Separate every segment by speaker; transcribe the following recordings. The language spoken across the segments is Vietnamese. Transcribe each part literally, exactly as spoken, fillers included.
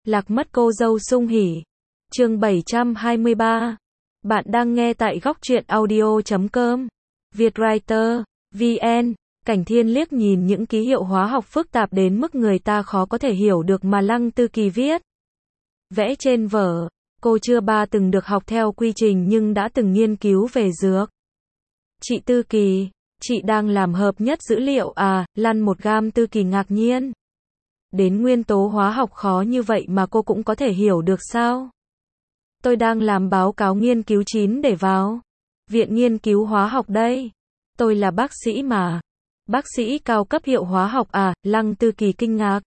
Speaker 1: Lạc mất cô dâu sung hỉ. Chương bảy trăm hai mươi ba. Bạn đang nghe tại góc truyện audio chấm com. Vietwriter, vê en. Cảnh Thiên liếc nhìn những ký hiệu hóa học phức tạp đến mức người ta khó có thể hiểu được mà Lăng Tư Kỳ viết. Vẽ trên vở, cô chưa ba từng được học theo quy trình nhưng đã từng nghiên cứu về dược. Chị Tư Kỳ, chị đang làm hợp nhất dữ liệu à? Lăn một gam. Tư Kỳ ngạc nhiên. Đến nguyên tố hóa học khó như vậy mà cô cũng có thể hiểu được sao? Tôi đang làm báo cáo nghiên cứu chín để vào Viện Nghiên cứu Hóa học đây. Tôi là bác sĩ mà. Bác sĩ cao cấp hiệu hóa học à? Lăng Tư Kỳ kinh ngạc.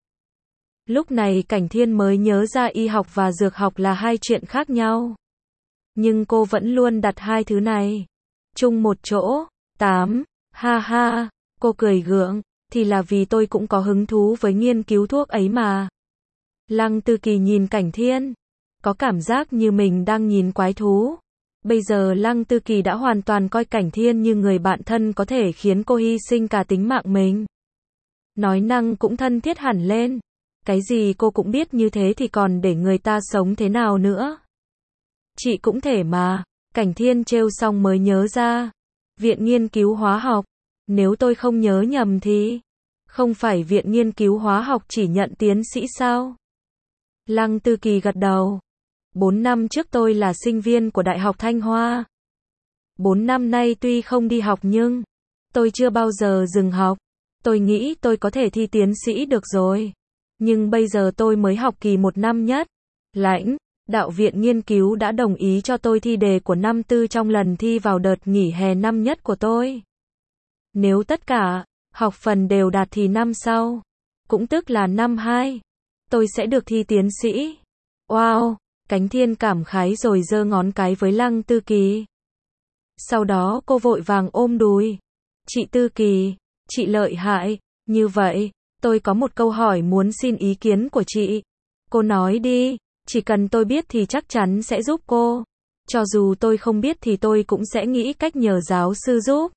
Speaker 1: Lúc này Cảnh Thiên mới nhớ ra y học và dược học là hai chuyện khác nhau. Nhưng cô vẫn luôn đặt hai thứ này chung một chỗ. Tám. Ha ha. Cô cười gượng. Thì là vì tôi cũng có hứng thú với nghiên cứu thuốc ấy mà. Lăng Tư Kỳ nhìn Cảnh Thiên. Có cảm giác như mình đang nhìn quái thú. Bây giờ Lăng Tư Kỳ đã hoàn toàn coi Cảnh Thiên như người bạn thân có thể khiến cô hy sinh cả tính mạng mình. Nói năng cũng thân thiết hẳn lên. Cái gì cô cũng biết như thế thì còn để người ta sống thế nào nữa. Chị cũng thể mà. Cảnh Thiên trêu xong mới nhớ ra. Viện Nghiên cứu Hóa học. Nếu tôi không nhớ nhầm thì không phải Viện Nghiên cứu Hóa học chỉ nhận tiến sĩ sao? Lăng Tư Kỳ gật đầu. Bốn năm trước tôi là sinh viên của Đại học Thanh Hoa. Bốn năm nay tuy không đi học nhưng tôi chưa bao giờ dừng học. Tôi nghĩ tôi có thể thi tiến sĩ được rồi. Nhưng bây giờ tôi mới học kỳ một năm nhất. Lãnh đạo Viện Nghiên cứu đã đồng ý cho tôi thi đề của năm tư trong lần thi vào đợt nghỉ hè năm nhất của tôi. Nếu tất cả học phần đều đạt thì năm sau, cũng tức là năm hai, tôi sẽ được thi tiến sĩ. Wow! Cảnh Thiên cảm khái rồi giơ ngón cái với Lăng Tư Kỳ. Sau đó cô vội vàng ôm đùi. Chị Tư Kỳ, chị lợi hại. Như vậy, tôi có một câu hỏi muốn xin ý kiến của chị. Cô nói đi, chỉ cần tôi biết thì chắc chắn sẽ giúp cô. Cho dù tôi không biết thì tôi cũng sẽ nghĩ cách nhờ giáo sư giúp.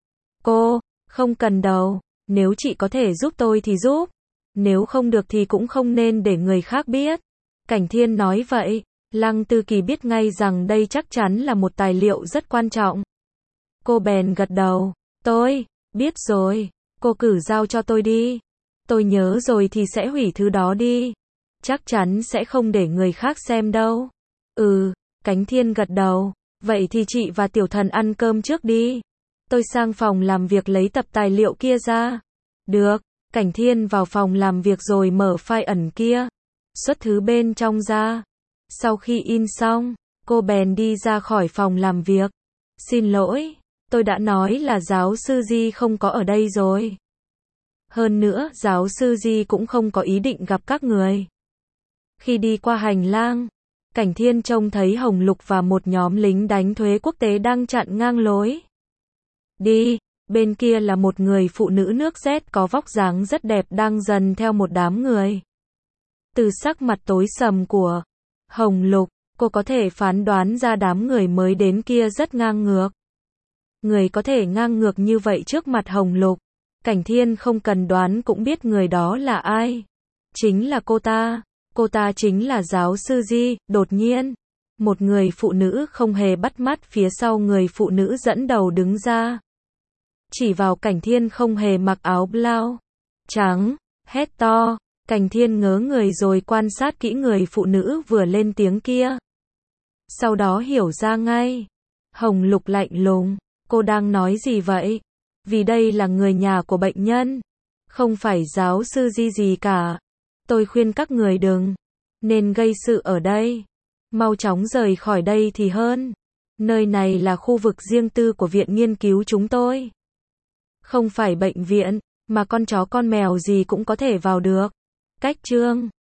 Speaker 1: Cô, không cần đâu. Nếu chị có thể giúp tôi thì giúp. Nếu không được thì cũng không nên để người khác biết. Cảnh Thiên nói vậy. Lăng Tư Kỳ biết ngay rằng đây chắc chắn là một tài liệu rất quan trọng. Cô bèn gật đầu. Tôi biết rồi. Cô cử giao cho tôi đi. Tôi nhớ rồi thì sẽ hủy thứ đó đi. Chắc chắn sẽ không để người khác xem đâu. Ừ, Cảnh Thiên gật đầu. Vậy thì chị và Tiểu Thần ăn cơm trước đi. Tôi sang phòng làm việc lấy tập tài liệu kia ra. Được. Cảnh Thiên vào phòng làm việc rồi mở file ẩn kia. Xuất thứ bên trong ra. Sau khi in xong, cô bèn đi ra khỏi phòng làm việc. Xin lỗi, tôi đã nói là giáo sư Di không có ở đây rồi. Hơn nữa, giáo sư Di cũng không có ý định gặp các người. Khi đi qua hành lang, Cảnh Thiên trông thấy Hồng Lục và một nhóm lính đánh thuế quốc tế đang chặn ngang lối. Đi, bên kia là một người phụ nữ nước Z có vóc dáng rất đẹp đang dần theo một đám người. Từ sắc mặt tối sầm của Hồng Lục, cô có thể phán đoán ra đám người mới đến kia rất ngang ngược. Người có thể ngang ngược như vậy trước mặt Hồng Lục, Cảnh Thiên không cần đoán cũng biết người đó là ai. Chính là cô ta. Cô ta chính là giáo sư Di. Đột nhiên, một người phụ nữ không hề bắt mắt phía sau người phụ nữ dẫn đầu đứng ra. Chỉ vào Cảnh Thiên không hề mặc áo blau trắng, hét to. Cảnh Thiên ngớ người rồi quan sát kỹ người phụ nữ vừa lên tiếng kia. Sau đó hiểu ra ngay. Hồng Lục lạnh lùng. Cô đang nói gì vậy? Vì đây là người nhà của bệnh nhân. Không phải giáo sư Di gì cả. Tôi khuyên các người đừng nên gây sự ở đây. Mau chóng rời khỏi đây thì hơn. Nơi này là khu vực riêng tư của viện nghiên cứu chúng tôi. Không phải bệnh viện, mà con chó con mèo gì cũng có thể vào được. Cách chương